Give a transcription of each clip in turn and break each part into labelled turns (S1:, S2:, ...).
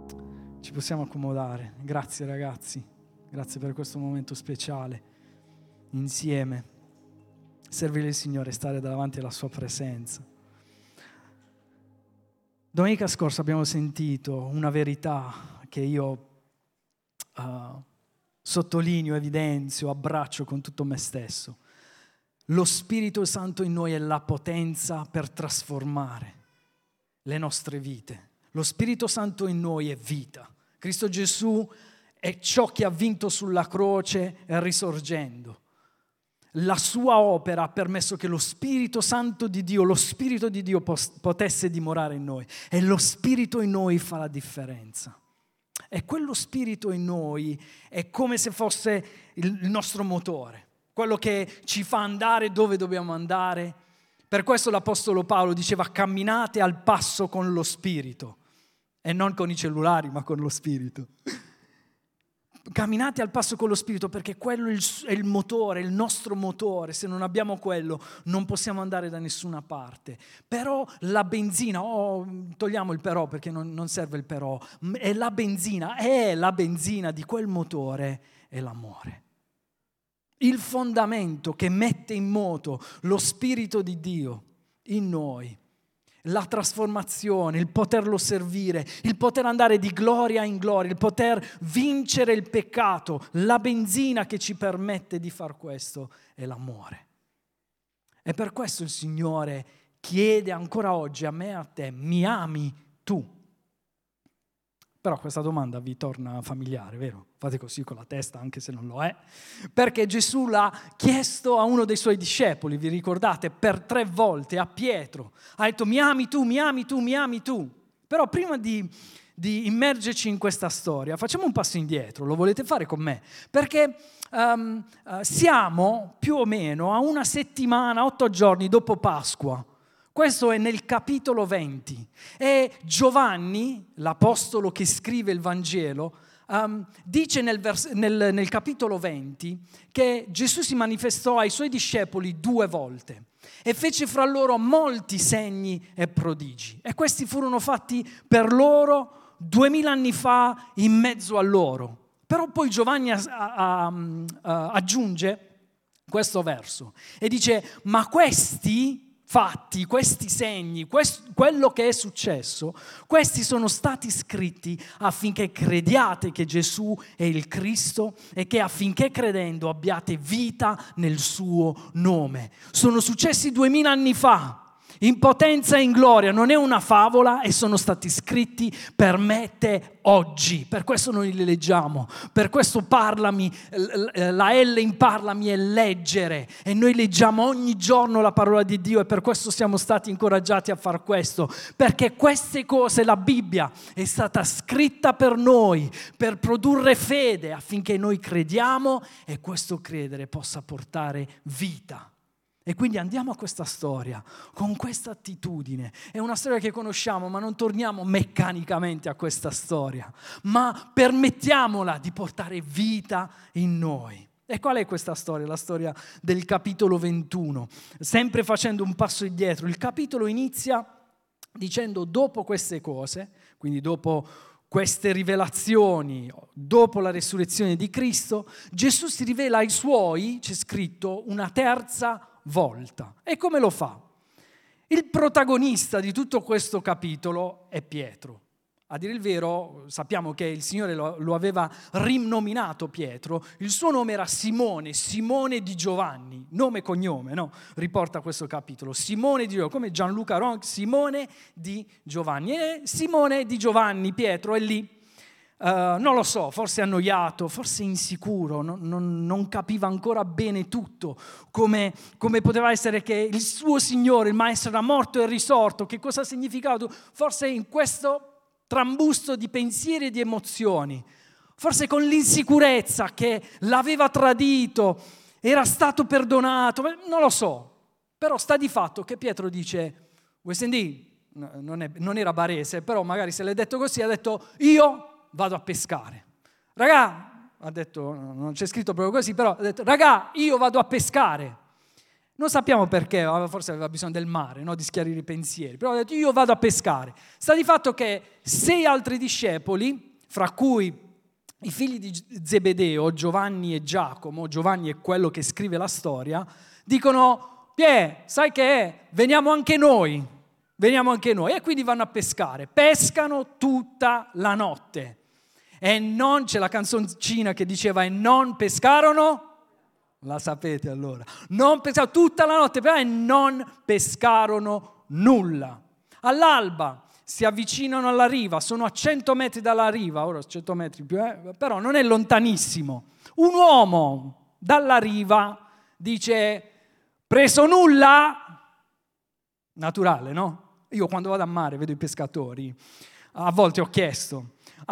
S1: Ci possiamo accomodare. Grazie ragazzi, grazie per questo momento speciale insieme. Servire il Signore, stare davanti alla sua presenza. Domenica scorsa abbiamo sentito una verità che io sottolineo, evidenzio, abbraccio con tutto me stesso. Lo Spirito Santo in noi è la potenza per trasformare le nostre vite. Lo Spirito Santo in noi è vita. Cristo Gesù è ciò che ha vinto sulla croce e risorgendo. La sua opera ha permesso che lo Spirito Santo di Dio, lo Spirito di Dio potesse dimorare in noi. E lo Spirito in noi fa la differenza. E quello Spirito in noi è come se fosse il nostro motore. Quello che ci fa andare dove dobbiamo andare. Per questo l'Apostolo Paolo diceva: camminate al passo con lo Spirito, e non con i cellulari, ma con lo Spirito. Camminate al passo con lo Spirito, perché quello è il motore, il nostro motore. Se non abbiamo quello, non possiamo andare da nessuna parte. Però la benzina, togliamo il però perché non serve il però, è la benzina di quel motore è l'amore. Il fondamento che mette in moto lo Spirito di Dio in noi, la trasformazione, il poterlo servire, il poter andare di gloria in gloria, il poter vincere il peccato, la benzina che ci permette di far questo è l'amore. E per questo il Signore chiede ancora oggi a me e a te: mi ami tu? Però questa domanda vi torna familiare, vero? Fate così con la testa anche se non lo è. Perché Gesù l'ha chiesto a uno dei suoi discepoli, vi ricordate? Per 3 volte a Pietro. Ha detto: mi ami tu, mi ami tu, mi ami tu. Però prima di immergerci in questa storia, facciamo un passo indietro. Lo volete fare con me? Perché siamo più o meno a 1 settimana, 8 giorni dopo Pasqua. Questo è nel capitolo 20 e Giovanni, l'apostolo che scrive il Vangelo, dice nel capitolo 20 che Gesù si manifestò ai suoi discepoli 2 volte e fece fra loro molti segni e prodigi. E questi furono fatti per loro 2000 anni fa in mezzo a loro. Però poi Giovanni aggiunge questo verso e dice: ma questi fatti, questi segni, quello che è successo, questi sono stati scritti affinché crediate che Gesù è il Cristo e che affinché credendo abbiate vita nel suo nome. Sono successi 2000 anni fa, in potenza e in gloria, non è una favola, e sono stati scritti per me e te oggi. Per questo noi li leggiamo, per questo parlami, la L in parlami è leggere, e noi leggiamo ogni giorno la parola di Dio, e per questo siamo stati incoraggiati a far questo, perché queste cose, la Bibbia è stata scritta per noi, per produrre fede, affinché noi crediamo e questo credere possa portare vita. E quindi andiamo a questa storia con questa attitudine. È una storia che conosciamo, ma non torniamo meccanicamente a questa storia, ma permettiamola di portare vita in noi. E qual è questa storia? La storia del capitolo 21. Sempre facendo un passo indietro, il capitolo inizia dicendo: dopo queste cose, quindi dopo queste rivelazioni, dopo la resurrezione di Cristo, Gesù si rivela ai suoi, c'è scritto, una terza volta. E come lo fa? Il protagonista di tutto questo capitolo è Pietro. A dire il vero, sappiamo che il Signore lo aveva rinominato Pietro. Il suo nome era Simone di Giovanni, nome e cognome, no? Riporta questo capitolo. Simone di Giovanni, come Gianluca Ron, Simone di Giovanni. E Simone di Giovanni, Pietro, è lì. Non lo so, forse annoiato, forse insicuro, non capiva ancora bene tutto, come poteva essere che il suo Signore, il Maestro, era morto e risorto, che cosa ha significato, forse in questo trambusto di pensieri e di emozioni, forse con l'insicurezza che l'aveva tradito, era stato perdonato, non lo so, però sta di fatto che Pietro dice: vuoi sentire? Non era barese, però magari se l'è detto così, ha detto: io vado a pescare. Ragà, ha detto, non c'è scritto proprio così, però ha detto: ragà, io vado a pescare. Non sappiamo perché, forse aveva bisogno del mare, no? Di schiarire i pensieri, però ha detto io vado a pescare. Sta di fatto che 6 altri discepoli, fra cui i figli di Zebedeo, Giovanni e Giacomo, Giovanni è quello che scrive la storia, dicono sai che è? Veniamo anche noi, e quindi vanno a pescare. Pescano tutta la notte e non, c'è la canzoncina che diceva e non pescarono. La sapete allora? Non pescarono tutta la notte e non pescarono nulla. All'alba si avvicinano alla riva, sono a 100 metri dalla riva, ora 100 metri più, però non è lontanissimo. Un uomo dalla riva dice, preso nulla? Naturale, no? Io quando vado a mare vedo i pescatori, a volte ho chiesto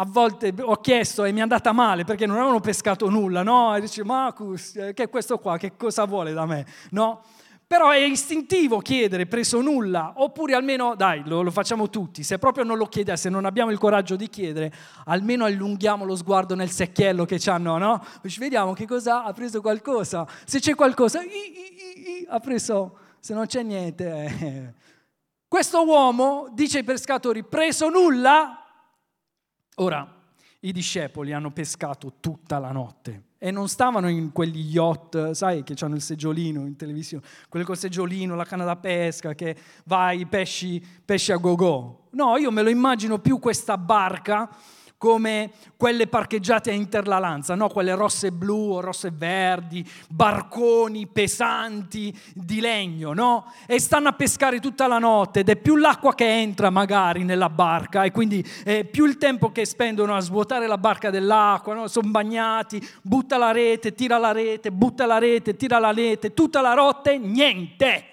S1: e mi è andata male perché non avevano pescato nulla, no? E dice, Marcus, che è questo qua, che cosa vuole da me, no? Però è istintivo chiedere preso nulla, oppure almeno, dai, lo facciamo tutti, se proprio non lo chiediamo, se non abbiamo il coraggio di chiedere, almeno allunghiamo lo sguardo nel secchiello che c'hanno, no? Vediamo che cosa ha preso qualcosa, se c'è qualcosa, ha preso, se non c'è niente. Questo uomo dice ai pescatori, preso nulla? Ora, i discepoli hanno pescato tutta la notte e non stavano in quegli yacht, sai, che hanno il seggiolino in televisione, quelli col seggiolino, la canna da pesca, che vai, pesci a go-go. No, io me lo immagino più questa barca come quelle parcheggiate a Interlalanza, no? Quelle rosse blu o rosse verdi, barconi pesanti di legno, no? E stanno a pescare tutta la notte ed è più l'acqua che entra magari nella barca e quindi è più il tempo che spendono a svuotare la barca dell'acqua, no? Sono bagnati, butta la rete, tira la rete, butta la rete, tira la rete, tutta la notte, niente.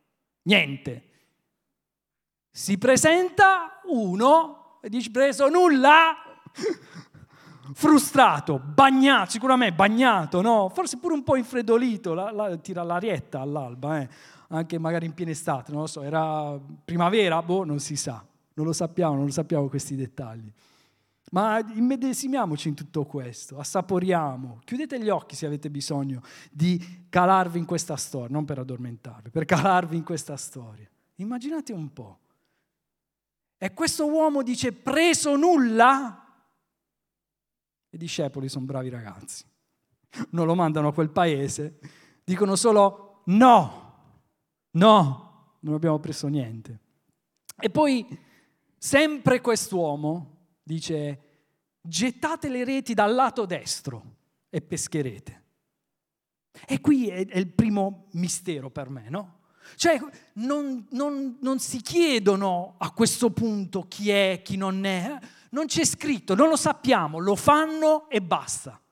S1: Si presenta uno e dice preso nulla? Frustrato, bagnato, sicuramente bagnato, no? Forse pure un po' infreddolito, tira l'arietta all'alba, anche magari in piena estate, non lo so, era primavera, non si sa, non lo sappiamo questi dettagli. Ma immedesimiamoci in tutto questo, assaporiamo, chiudete gli occhi se avete bisogno di calarvi in questa storia, non per addormentarvi, per calarvi in questa storia. Immaginate un po'. E questo uomo dice preso nulla? I discepoli sono bravi ragazzi, non lo mandano a quel paese, dicono solo no, non abbiamo preso niente. E poi sempre quest'uomo dice gettate le reti dal lato destro e pescherete. E qui è il primo mistero per me, no? Cioè non si chiedono a questo punto chi è, chi non è, non c'è scritto, non lo sappiamo, lo fanno e basta.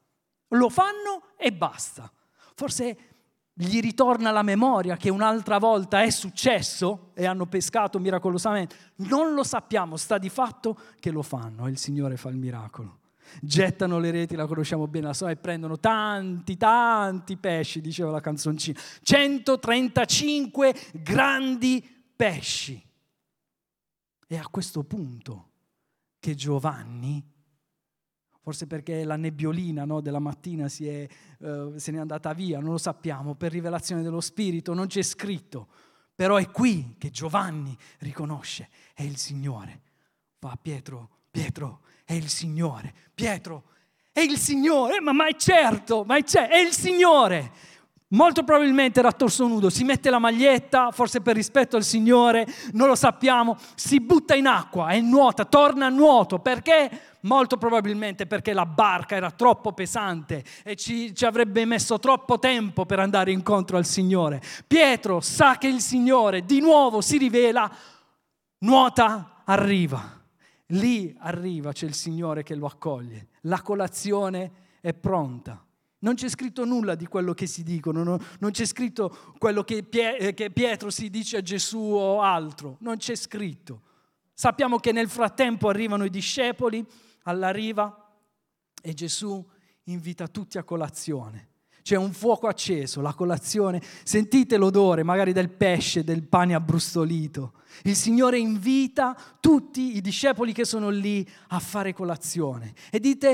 S1: Forse gli ritorna alla memoria che un'altra volta è successo e hanno pescato miracolosamente. Non lo sappiamo, sta di fatto che lo fanno e il Signore fa il miracolo. Gettano le reti, la conosciamo bene la storia, e prendono tanti pesci, diceva la canzoncina. 135 grandi pesci. E a questo punto che Giovanni, forse perché la nebbiolina, no, della mattina se n'è andata via, non lo sappiamo, per rivelazione dello Spirito, non c'è scritto, però è qui che Giovanni riconosce, è il Signore. Va Pietro, è il Signore, Pietro, è il Signore, ma è certo, è il Signore. Molto probabilmente era a torso nudo, si mette la maglietta, forse per rispetto al Signore, non lo sappiamo, si butta in acqua e nuota, torna a nuoto, perché? Molto probabilmente perché la barca era troppo pesante e ci avrebbe messo troppo tempo per andare incontro al Signore. Pietro sa che il Signore di nuovo si rivela, nuota, arriva. Lì arriva, c'è il Signore che lo accoglie, la colazione è pronta. Non c'è scritto nulla di quello che si dicono, non c'è scritto quello che Pietro si dice a Gesù o altro, non c'è scritto. Sappiamo che nel frattempo arrivano i discepoli alla riva e Gesù invita tutti a colazione. C'è un fuoco acceso, la colazione, sentite l'odore magari del pesce, del pane abbrustolito. Il Signore invita tutti i discepoli che sono lì a fare colazione e dite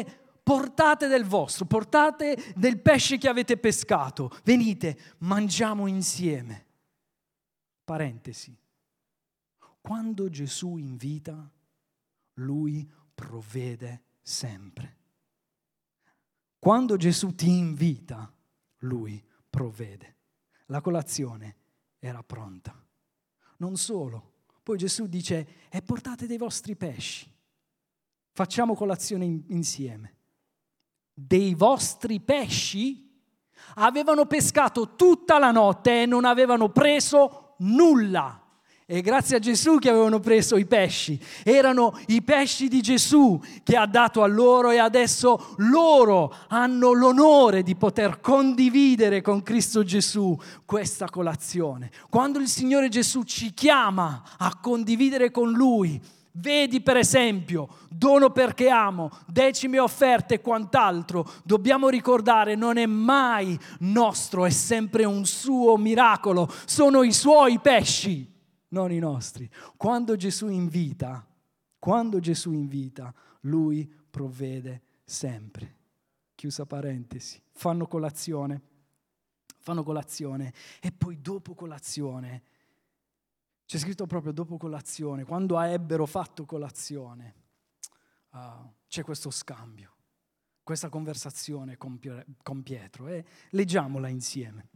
S1: portate del vostro, portate del pesce che avete pescato, venite, mangiamo insieme. Parentesi, quando Gesù invita, Lui provvede sempre. Quando Gesù ti invita, Lui provvede. La colazione era pronta. Non solo, poi Gesù dice, e portate dei vostri pesci, facciamo colazione insieme. Dei vostri pesci? Avevano pescato tutta la notte e non avevano preso nulla. E grazie a Gesù che avevano preso i pesci. Erano i pesci di Gesù che ha dato a loro e adesso loro hanno l'onore di poter condividere con Cristo Gesù questa colazione. Quando il Signore Gesù ci chiama a condividere con Lui, vedi per esempio, dono perché amo, decime offerte e quant'altro, dobbiamo ricordare non è mai nostro, è sempre un suo miracolo, sono i suoi pesci, non i nostri. Quando Gesù invita, Lui provvede sempre. Chiusa parentesi. Fanno colazione e poi dopo colazione, c'è scritto proprio dopo colazione, quando ebbero fatto colazione, c'è questo scambio, questa conversazione con Pietro e leggiamola insieme.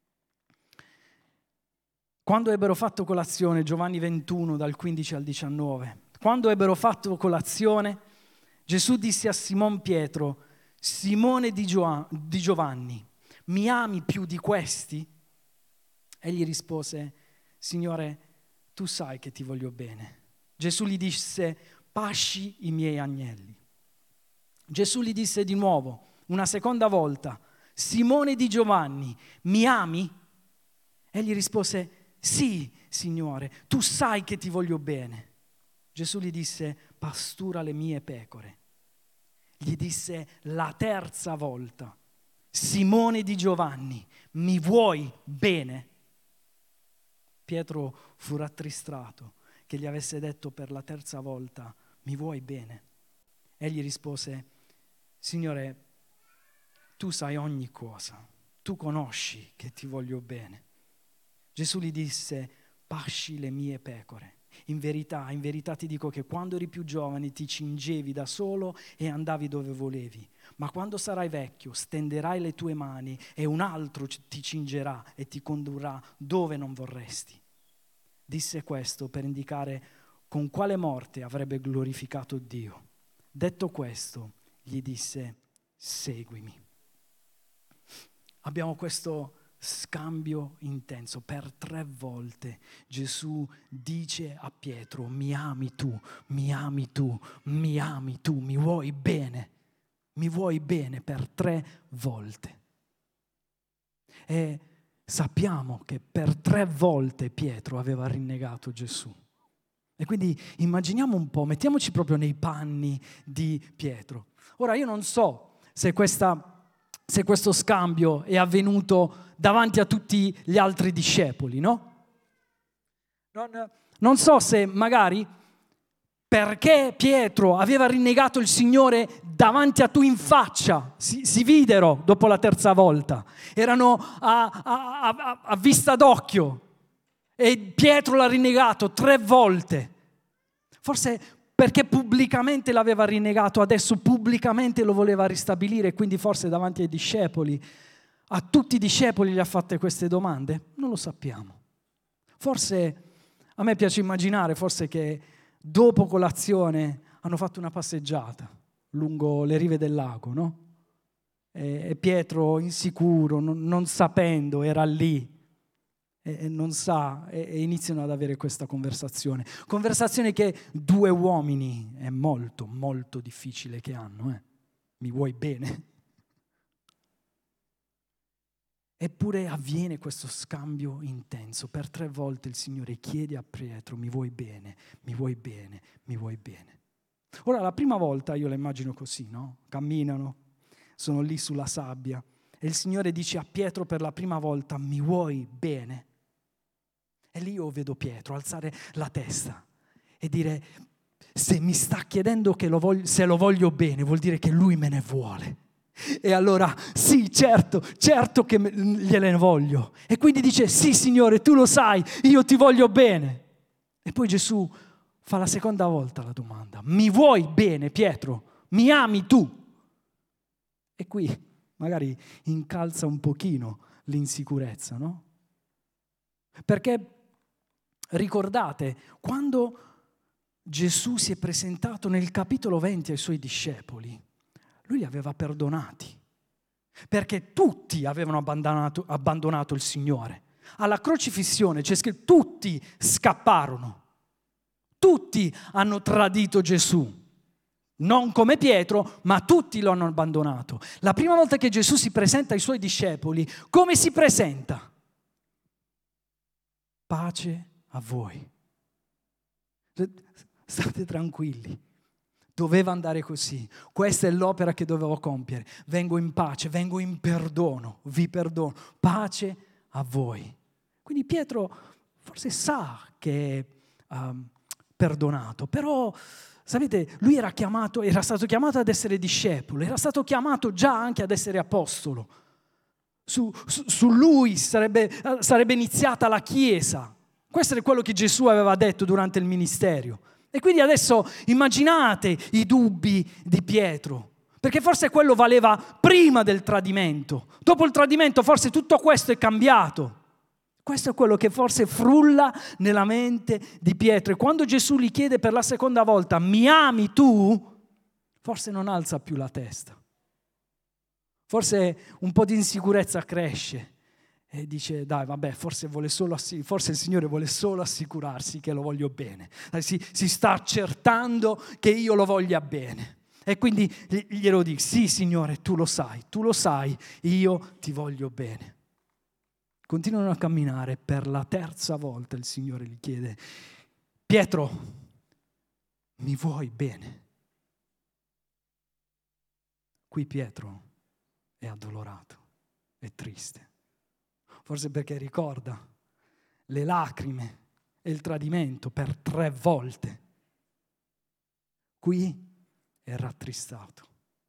S1: Quando ebbero fatto colazione, Giovanni 21 dal 15 al 19, quando ebbero fatto colazione, Gesù disse a Simon Pietro, Simone di Giovanni, mi ami più di questi? Egli rispose, Signore, tu sai che ti voglio bene. Gesù gli disse, pasci i miei agnelli. Gesù gli disse di nuovo, una seconda volta, Simone di Giovanni, mi ami? Egli rispose, sì, Signore, tu sai che ti voglio bene. Gesù gli disse, pastura le mie pecore. Gli disse la terza volta, Simone di Giovanni, mi vuoi bene? Pietro fu rattristato che gli avesse detto per la terza volta, mi vuoi bene? Egli rispose, Signore, tu sai ogni cosa, tu conosci che ti voglio bene. Gesù gli disse, pasci le mie pecore. In verità ti dico che quando eri più giovane ti cingevi da solo e andavi dove volevi. Ma quando sarai vecchio stenderai le tue mani e un altro ti cingerà e ti condurrà dove non vorresti. Disse questo per indicare con quale morte avrebbe glorificato Dio. Detto questo, gli disse, seguimi. Abbiamo questo scambio intenso. Per 3 volte Gesù dice a Pietro, mi ami tu, mi ami tu, mi ami tu, mi vuoi bene per 3 volte. E sappiamo che per 3 volte Pietro aveva rinnegato Gesù. E quindi immaginiamo un po', mettiamoci proprio nei panni di Pietro. Ora io non so se questo scambio è avvenuto davanti a tutti gli altri discepoli, no? Non so se magari perché Pietro aveva rinnegato il Signore davanti a tu in faccia, si videro dopo la terza volta, erano a vista d'occhio e Pietro l'ha rinnegato 3 volte. Forse perché pubblicamente l'aveva rinnegato, adesso pubblicamente lo voleva ristabilire, quindi forse davanti ai discepoli, a tutti i discepoli gli ha fatte queste domande? Non lo sappiamo. Forse, a me piace immaginare, forse che dopo colazione hanno fatto una passeggiata lungo le rive del lago, no? E Pietro, insicuro, non sapendo, era lì e non sa, e iniziano ad avere questa conversazione che 2 uomini è molto, molto difficile che hanno. Mi vuoi bene? Eppure avviene questo scambio intenso. Per 3 volte il Signore chiede a Pietro, mi vuoi bene, mi vuoi bene, mi vuoi bene. Ora, la prima volta io la immagino così, no? Camminano, sono lì sulla sabbia e il Signore dice a Pietro per la prima volta, mi vuoi bene? E lì io vedo Pietro alzare la testa e dire, se mi sta chiedendo se lo voglio bene, vuol dire che lui me ne vuole. E allora sì, certo che gliene voglio. E quindi dice: sì, Signore, tu lo sai, io ti voglio bene. E poi Gesù fa la seconda volta la domanda: mi vuoi bene, Pietro? Mi ami tu? E qui magari incalza un pochino l'insicurezza, no? Perché ricordate, quando Gesù si è presentato nel capitolo 20 ai suoi discepoli, lui li aveva perdonati, perché tutti avevano abbandonato il Signore. Alla crocifissione c'è scritto: tutti scapparono, tutti hanno tradito Gesù. Non come Pietro, ma tutti lo hanno abbandonato. La prima volta che Gesù si presenta ai suoi discepoli, come si presenta? Pace a voi. State tranquilli. Doveva andare così. Questa è l'opera che dovevo compiere. Vengo in pace, vengo in perdono, vi perdono. Pace a voi. Quindi Pietro forse sa che è perdonato, però sapete, lui era stato chiamato ad essere discepolo, era stato chiamato già anche ad essere apostolo. Su lui sarebbe iniziata la Chiesa. Questo è quello che Gesù aveva detto durante il ministero. E quindi adesso immaginate i dubbi di Pietro, perché forse quello valeva prima del tradimento. Dopo il tradimento forse tutto questo è cambiato. Questo è quello che forse frulla nella mente di Pietro. E quando Gesù gli chiede per la seconda volta: mi ami tu? Forse non alza più la testa. Forse un po' di insicurezza cresce e dice: dai, vabbè, forse il Signore vuole solo assicurarsi che lo voglio bene. Si sta accertando che io lo voglia bene. E quindi glielo dico: sì, Signore, tu lo sai, io ti voglio bene. Continuano a camminare. Per la terza volta il Signore gli chiede: Pietro, mi vuoi bene? Qui Pietro è addolorato, è triste. Forse perché ricorda le lacrime e il tradimento per 3 volte. Qui è rattristato.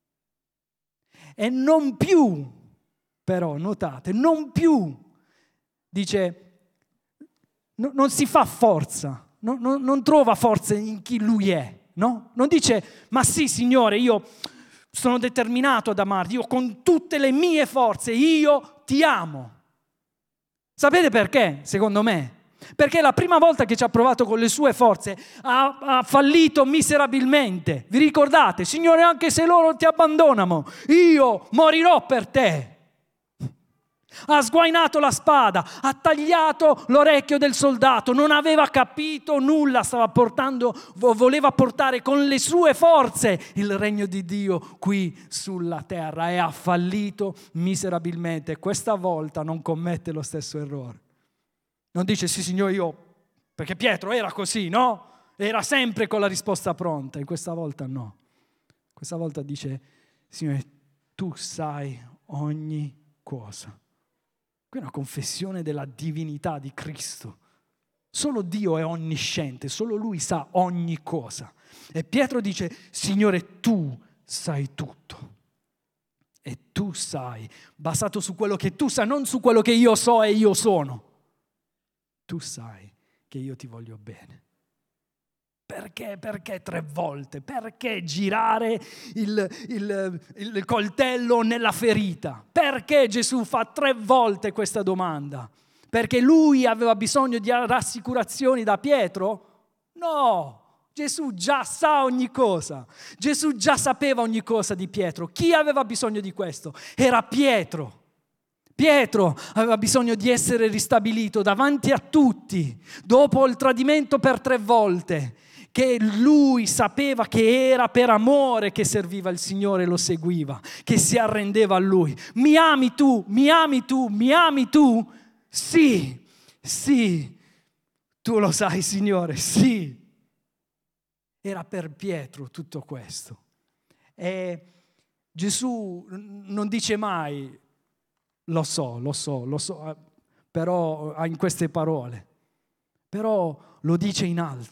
S1: E non più, però, notate, non più, dice, non si fa forza, non trova forza in chi lui è, no? Non dice: ma sì, Signore, io sono determinato ad amarti, io con tutte le mie forze, io ti amo. Sapete perché, secondo me? Perché la prima volta che ci ha provato con le sue forze ha fallito miserabilmente. Vi ricordate? Signore, anche se loro ti abbandonano, io morirò per te. Ha sguainato la spada, ha tagliato l'orecchio del soldato, non aveva capito nulla, voleva portare con le sue forze il regno di Dio qui sulla terra e ha fallito miserabilmente. Questa volta non commette lo stesso errore. Non dice: sì, Signore, perché Pietro era così, no? Era sempre con la risposta pronta. E questa volta no. Questa volta dice: Signore, tu sai ogni cosa. Qui è una confessione della divinità di Cristo. Solo Dio è onnisciente, solo Lui sa ogni cosa. E Pietro dice: Signore, tu sai tutto. E tu sai, basato su quello che tu sai, non su quello che io so e io sono. Tu sai che io ti voglio bene. Perché? Perché 3 volte? Perché girare il coltello nella ferita? Perché Gesù fa 3 volte questa domanda? Perché lui aveva bisogno di rassicurazioni da Pietro? No, Gesù già sa ogni cosa. Gesù già sapeva ogni cosa di Pietro. Chi aveva bisogno di questo? Era Pietro. Pietro aveva bisogno di essere ristabilito davanti a tutti, dopo il tradimento per 3 volte, che lui sapeva che era per amore che serviva il Signore e lo seguiva, che si arrendeva a Lui. Mi ami tu? Mi ami tu? Mi ami tu? Sì, sì, tu lo sai, Signore, sì. Era per Pietro tutto questo. E Gesù non dice mai: lo so, però in queste parole, però lo dice in altre.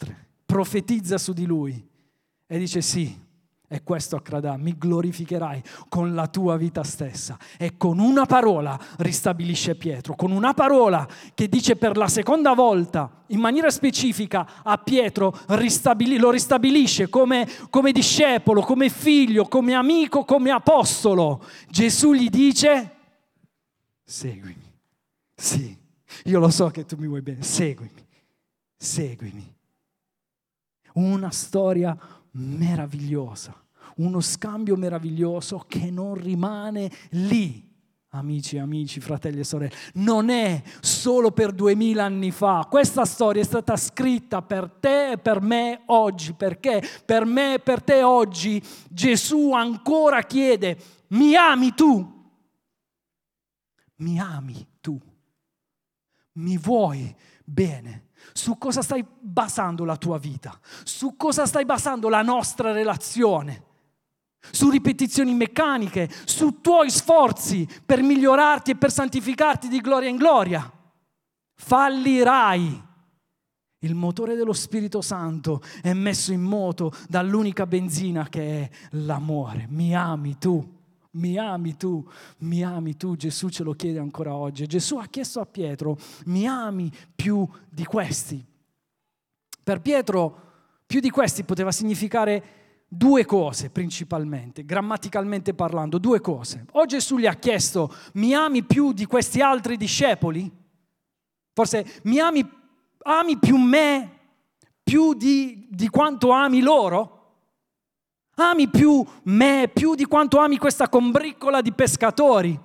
S1: profetizza su di lui e dice sì, e questo accadrà, mi glorificherai con la tua vita stessa. E con una parola ristabilisce Pietro, con una parola che dice per la seconda volta, in maniera specifica, a Pietro lo ristabilisce come discepolo, come figlio, come amico, come apostolo. Gesù gli dice: seguimi. Sì, io lo so che tu mi vuoi bene, seguimi. Una storia meravigliosa, uno scambio meraviglioso che non rimane lì. Amici, fratelli e sorelle, non è solo per 2000 anni fa. Questa storia è stata scritta per te e per me oggi, perché per me e per te oggi Gesù ancora chiede: mi ami tu? Mi ami tu? Mi vuoi bene? Su cosa stai basando la tua vita? Su cosa stai basando la nostra relazione? Su ripetizioni meccaniche, su tuoi sforzi per migliorarti e per santificarti di gloria in gloria? Fallirai. Il motore dello Spirito Santo è messo in moto dall'unica benzina che è l'amore. Mi ami tu? Mi ami tu? Mi ami tu? Gesù ce lo chiede ancora oggi. Gesù ha chiesto a Pietro: mi ami più di questi? Per Pietro più di questi poteva significare due cose principalmente, grammaticalmente parlando, due cose. O Gesù gli ha chiesto: mi ami più di questi altri discepoli? Forse mi ami più me, più di quanto ami loro? Ami più me, più di quanto ami questa combriccola di pescatori?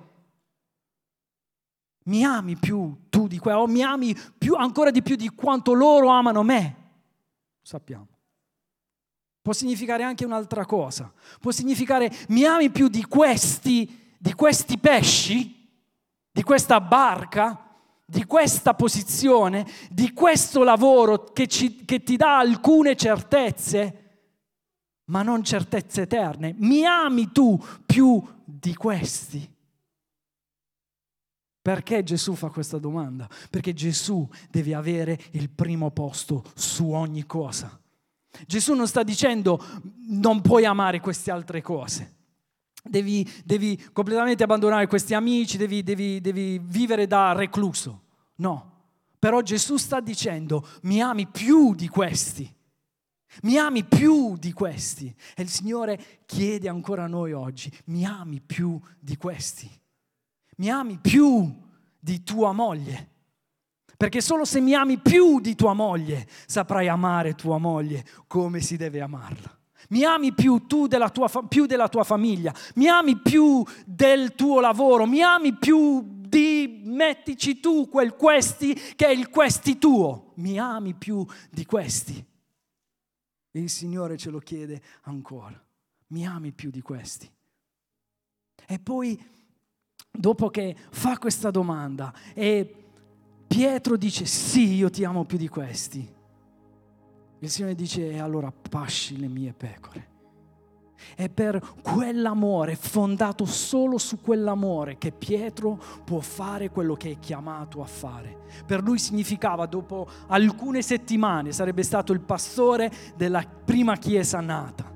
S1: Mi ami più tu di quello? O mi ami più, ancora di più di quanto loro amano me? Sappiamo. Può significare anche un'altra cosa. Può significare: mi ami più di questi pesci, di questa barca, di questa posizione, di questo lavoro che ti dà alcune certezze, ma non certezze eterne. Mi ami tu più di questi? Perché Gesù fa questa domanda? Perché Gesù deve avere il primo posto su ogni cosa. Gesù non sta dicendo: non puoi amare queste altre cose, devi completamente abbandonare questi amici, devi vivere da recluso. No, però Gesù sta dicendo: mi ami più di questi. Mi ami più di questi. E il Signore chiede ancora a noi oggi: mi ami più di questi? Mi ami più di tua moglie? Perché solo se mi ami più di tua moglie saprai amare tua moglie come si deve amarla. Mi ami più tu più della tua famiglia? Mi ami più del tuo lavoro? Mi ami più di, mettici tu, questi che è il questi tuo? Mi ami più di questi? E il Signore ce lo chiede ancora: mi ami più di questi? E poi, dopo che fa questa domanda e Pietro dice: sì, io ti amo più di questi, il Signore dice: e allora pasci le mie pecore. È per quell'amore, fondato solo su quell'amore, che Pietro può fare quello che è chiamato a fare. Per lui significava, dopo alcune settimane, sarebbe stato il pastore della prima chiesa nata.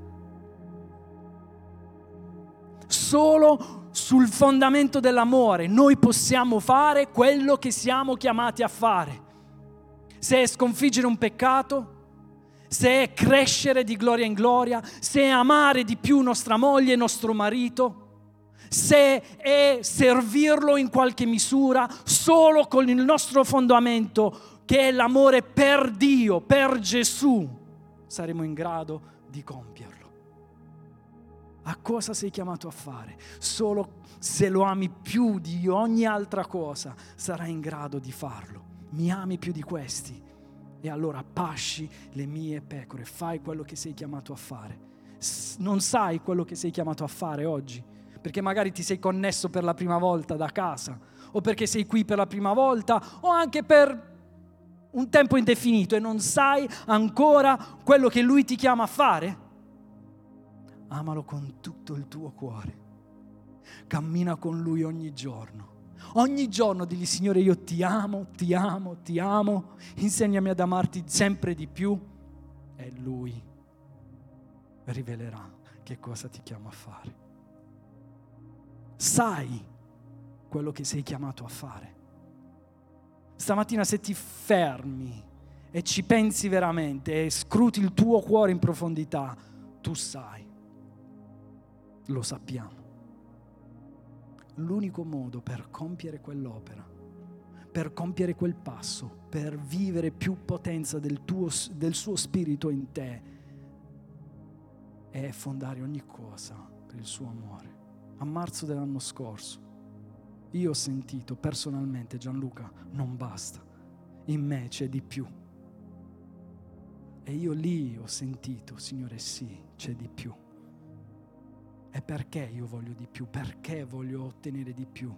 S1: Solo sul fondamento dell'amore noi possiamo fare quello che siamo chiamati a fare. Se è sconfiggere un peccato, se è crescere di gloria in gloria, se è amare di più nostra moglie e nostro marito, se è servirlo in qualche misura, solo con il nostro fondamento, che è l'amore per Dio, per Gesù, saremo in grado di compierlo. A cosa sei chiamato a fare? Solo se lo ami più di ogni altra cosa sarai in grado di farlo. Mi ami più di questi? E allora pasci le mie pecore, fai quello che sei chiamato a fare. Non sai quello che sei chiamato a fare oggi, perché magari ti sei connesso per la prima volta da casa, o perché sei qui per la prima volta, o anche per un tempo indefinito e non sai ancora quello che Lui ti chiama a fare. Amalo con tutto il tuo cuore. Cammina con Lui ogni giorno. Ogni giorno digli: Signore, io ti amo, ti amo, ti amo. Insegnami ad amarti sempre di più. e Lui rivelerà che cosa ti chiama a fare. Sai quello che sei chiamato a fare. Stamattina, se ti fermi e ci pensi veramente e scruti il tuo cuore in profondità, tu sai, lo sappiamo. L'unico modo per compiere quell'opera, per compiere quel passo, per vivere più potenza del suo spirito in te, è fondare ogni cosa per il suo amore. A marzo dell'anno scorso io ho sentito personalmente: Gianluca, non basta, in me c'è di più. E io lì ho sentito: Signore, sì, c'è di più. E perché io voglio di più? Perché voglio ottenere di più?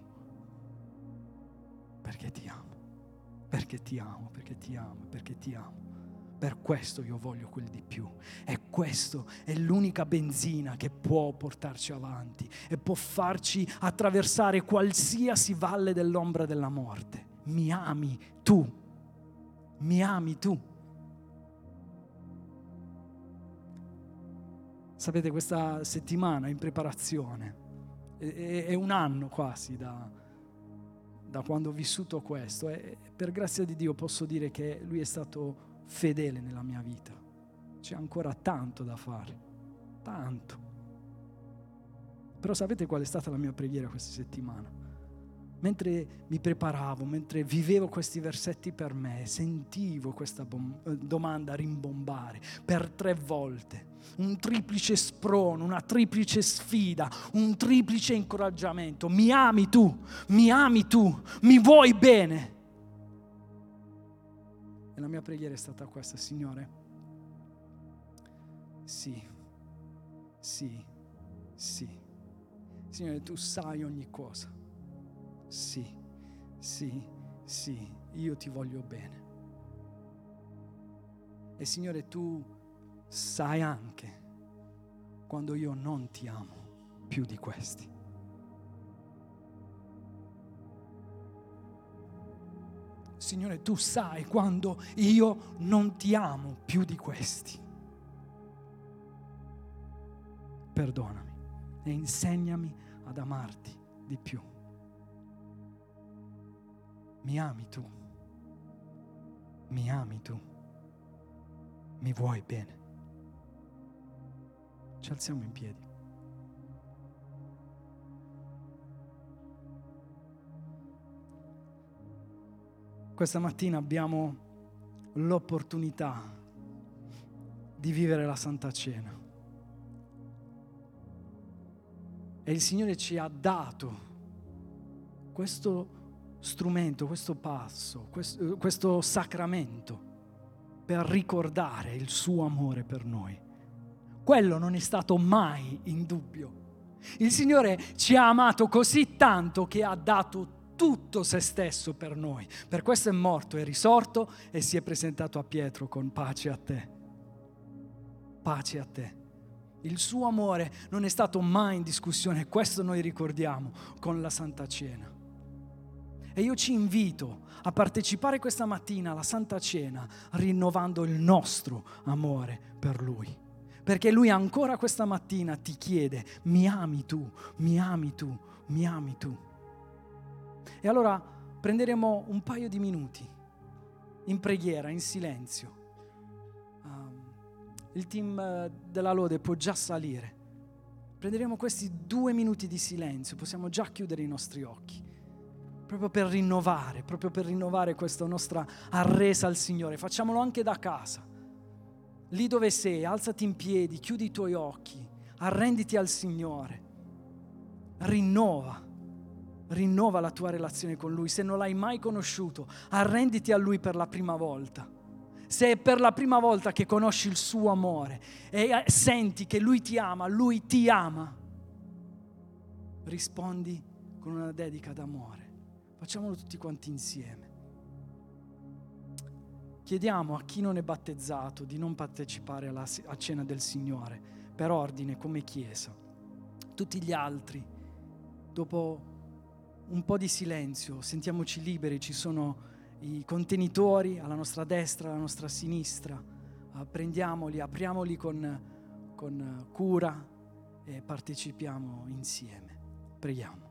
S1: Perché ti amo, perché ti amo, perché ti amo, perché ti amo. Per questo io voglio quel di più. E questo è l'unica benzina che può portarci avanti e può farci attraversare qualsiasi valle dell'ombra della morte. Mi ami tu, mi ami tu. Sapete, questa settimana in preparazione, è un anno quasi da quando ho vissuto questo, e per grazia di Dio posso dire che Lui è stato fedele nella mia vita. C'è ancora tanto da fare, tanto. Però sapete qual è stata la mia preghiera questa settimana? Mentre mi preparavo, mentre vivevo questi versetti per me, sentivo questa domanda rimbombare per 3 volte. Un triplice sprono, una triplice sfida, un triplice incoraggiamento. Mi ami tu, mi ami tu, mi vuoi bene. E la mia preghiera è stata questa: Signore, sì, sì, sì. Signore, tu sai ogni cosa. Sì, sì, sì, io ti voglio bene. E Signore, tu sai anche quando io non ti amo più di questi. Signore, tu sai quando io non ti amo più di questi. Perdonami e insegnami ad amarti di più. Mi ami tu, mi ami tu, mi vuoi bene. Ci alziamo in piedi. Questa mattina abbiamo l'opportunità di vivere la Santa Cena. E il Signore ci ha dato questo strumento, questo passo, questo sacramento per ricordare il suo amore per noi. Quello non è stato mai in dubbio. Il Signore ci ha amato così tanto che ha dato tutto se stesso per noi. Per questo è morto, è risorto e si è presentato a Pietro con: pace a te. Pace a te. Il suo amore non è stato mai in discussione, questo noi ricordiamo con la Santa Cena. E io ci invito a partecipare questa mattina alla Santa Cena rinnovando il nostro amore per Lui. Perché Lui ancora questa mattina ti chiede: mi ami tu, mi ami tu, mi ami tu. E allora prenderemo un paio di minuti in preghiera, in silenzio. Il team della Lode può già salire. Prenderemo questi 2 minuti di silenzio, possiamo già chiudere i nostri occhi. Proprio per rinnovare questa nostra arresa al Signore. Facciamolo anche da casa. Lì dove sei, alzati in piedi, chiudi i tuoi occhi, arrenditi al Signore. Rinnova la tua relazione con Lui. Se non l'hai mai conosciuto, arrenditi a Lui per la prima volta. Se è per la prima volta che conosci il suo amore e senti che Lui ti ama, rispondi con una dedica d'amore. Facciamolo tutti quanti insieme. Chiediamo a chi non è battezzato di non partecipare a cena del Signore per ordine come Chiesa. Tutti gli altri, dopo un po' di silenzio, sentiamoci liberi. Ci sono i contenitori alla nostra destra, alla nostra sinistra. prendiamoli, apriamoli con cura e partecipiamo insieme. Preghiamo.